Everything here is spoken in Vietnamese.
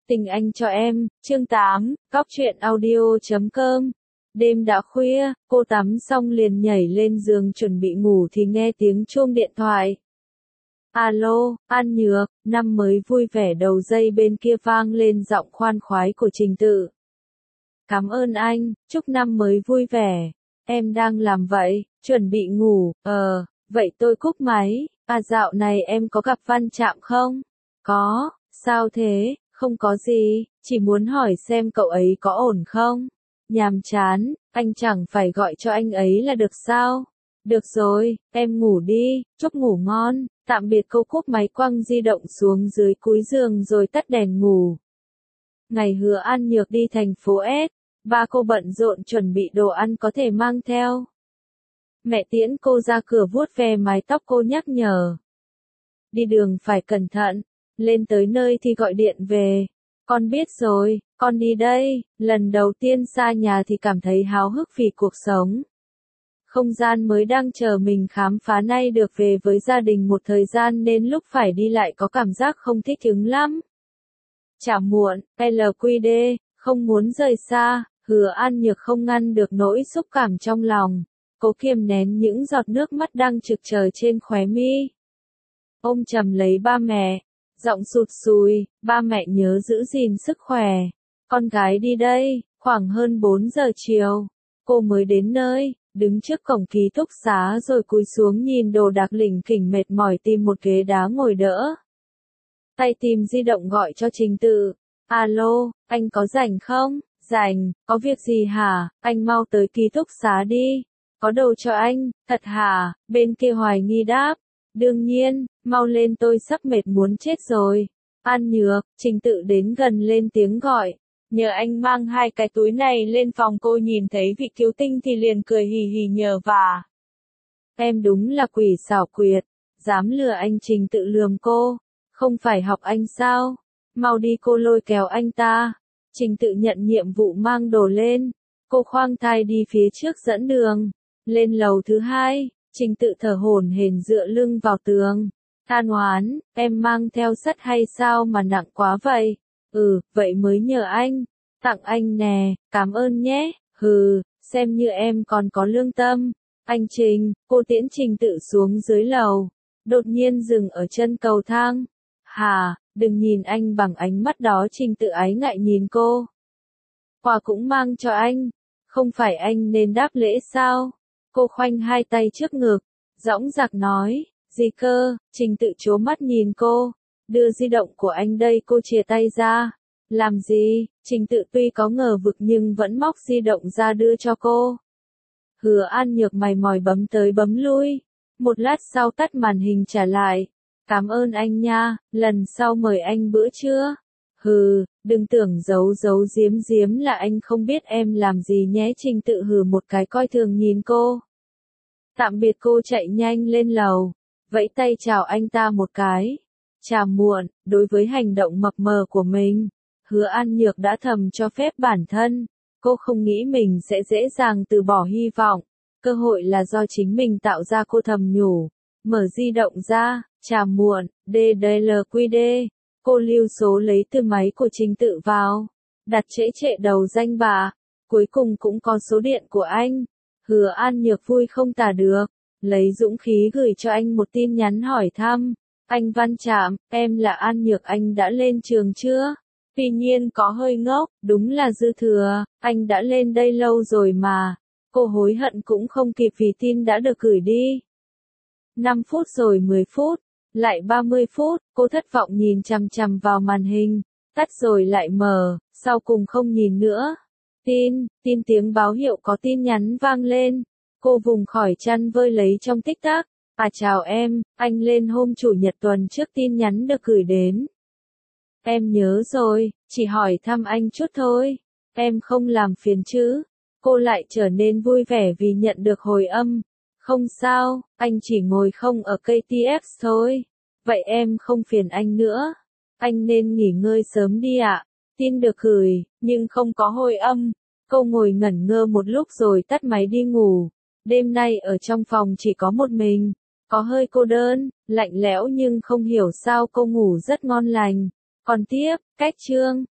Tình anh cho em, chương 8, Cóc truyện audio.com. Đêm đã khuya, cô tắm xong liền nhảy lên giường chuẩn bị ngủ thì nghe tiếng chuông điện thoại. Alo, An Nhược, năm mới vui vẻ. Đầu dây bên kia vang lên giọng khoan khoái của Trình Tự. Cảm ơn anh, chúc năm mới vui vẻ. Em đang làm vậy, chuẩn bị ngủ, vậy tôi cúp máy. Dạo này em có gặp Văn Trạm không? Có, sao thế? Không có gì, chỉ muốn hỏi xem cậu ấy có ổn không? Nhàm chán, anh chẳng phải gọi cho anh ấy là được sao? Được rồi, em ngủ đi, chúc ngủ ngon. Tạm biệt. Cô cúp máy quăng di động xuống dưới cuối giường rồi tắt đèn ngủ. Ngày Hứa An Nhược đi thành phố S, ba cô bận rộn chuẩn bị đồ ăn có thể mang theo. Mẹ tiễn cô ra cửa vuốt ve mái tóc cô nhắc nhở. Đi đường phải cẩn thận, lên tới nơi thì gọi điện về. Con biết rồi, con đi đây. Lần đầu tiên xa nhà thì cảm thấy háo hức vì cuộc sống. Không gian mới đang chờ mình khám phá, nay được về với gia đình một thời gian nên lúc phải đi lại có cảm giác không thích ứng lắm. Chả muộn, LQD, không muốn rời xa. Hứa An Nhược không ngăn được nỗi xúc cảm trong lòng. Cố kiềm nén những giọt nước mắt đang trực chờ trên khóe mi. Ôm chầm lấy ba mẹ, giọng sụt sùi, ba mẹ nhớ giữ gìn sức khỏe. Con gái đi đây. Khoảng hơn 4 giờ chiều, cô mới đến nơi, đứng trước cổng ký túc xá rồi cúi xuống nhìn đồ đạc lỉnh kỉnh, mệt mỏi tìm một ghế đá ngồi đỡ. Tay tìm di động gọi cho Trình Tự. Alo, anh có rảnh không? Rảnh, có việc gì hả? Anh mau tới ký túc xá đi. Có đồ cho anh, thật hả? Bên kia hoài nghi đáp. Đương nhiên, mau lên, tôi sắp mệt muốn chết rồi. An Nhược, Trình Tự đến gần lên tiếng gọi. Nhờ anh mang 2 cái túi này lên phòng. Cô nhìn thấy vị cứu tinh thì liền cười hì hì nhờ vả. Em đúng là quỷ xảo quyệt, dám lừa anh. Trình Tự lườm cô. Không phải học anh sao? Mau đi. Cô lôi kéo anh ta. Trình Tự nhận nhiệm vụ mang đồ lên. Cô khoang thai đi phía trước dẫn đường. Lên lầu thứ 2, Trình Tự thở hổn hển dựa lưng vào tường. Than oán, em mang theo sắt hay sao mà nặng quá vậy? Vậy mới nhờ anh. Tặng anh nè, cảm ơn nhé. Xem như em còn có lương tâm. Anh Trình, cô tiễn Trình Tự xuống dưới lầu. Đột nhiên dừng ở chân cầu thang. Hà, đừng nhìn anh bằng ánh mắt đó. Trình Tự ái ngại nhìn cô. Quà cũng mang cho anh. Không phải anh nên đáp lễ sao? Cô khoanh 2 tay trước ngực, dõng dạc nói. Gì cơ? Trình Tự trố mắt nhìn cô. Đưa di động của anh đây. Cô chìa tay ra. Làm gì? Trình Tự tuy có ngờ vực nhưng vẫn móc di động ra đưa cho cô. Hứa An Nhược mày mòi bấm tới bấm lui. Một lát sau tắt màn hình trả lại. Cảm ơn anh nha, lần sau mời anh bữa trưa. Đừng tưởng giấu giấu giếm giếm là anh không biết em làm gì nhé. Trình Tự hừ một cái coi thường nhìn cô. Tạm biệt. Cô chạy nhanh lên lầu, vẫy tay chào anh ta một cái. Chà muộn, đối với hành động mập mờ của mình, Hứa An Nhược đã thầm cho phép bản thân. Cô không nghĩ mình sẽ dễ dàng từ bỏ hy vọng. Cơ hội là do chính mình tạo ra. Cô thầm nhủ. Mở di động ra. Chà muộn, DDLQD. Cô lưu số lấy từ máy của Trình Tự vào. Đặt trễ trệ đầu danh bạ. Cuối cùng cũng có số điện của anh. Hứa An Nhược vui không tả được. Lấy dũng khí gửi cho anh một tin nhắn hỏi thăm. Anh Văn Trạm, em là An Nhược, anh đã lên trường chưa? Tuy nhiên có hơi ngốc, đúng là dư thừa, anh đã lên đây lâu rồi mà. Cô hối hận cũng không kịp vì tin đã được gửi đi. 5 phút rồi 10 phút, lại 30 phút, cô thất vọng nhìn chằm chằm vào màn hình, tắt rồi lại mở, sau cùng không nhìn nữa. Tin tiếng báo hiệu có tin nhắn vang lên. Cô vùng khỏi chăn vơi lấy trong tích tắc. Chào em, anh lên hôm chủ nhật tuần trước tin nhắn được gửi đến. Em nhớ rồi, chỉ hỏi thăm anh chút thôi. Em không làm phiền chứ? Cô lại trở nên vui vẻ vì nhận được hồi âm. Không sao, anh chỉ ngồi không ở KTX thôi. Vậy em không phiền anh nữa. Anh nên nghỉ ngơi sớm đi ạ. Tin được gửi, nhưng không có hồi âm. Cô ngồi ngẩn ngơ một lúc rồi tắt máy đi ngủ. Đêm nay ở trong phòng chỉ có một mình. Có hơi cô đơn, lạnh lẽo nhưng không hiểu sao cô ngủ rất ngon lành. Còn tiếp, cách chương.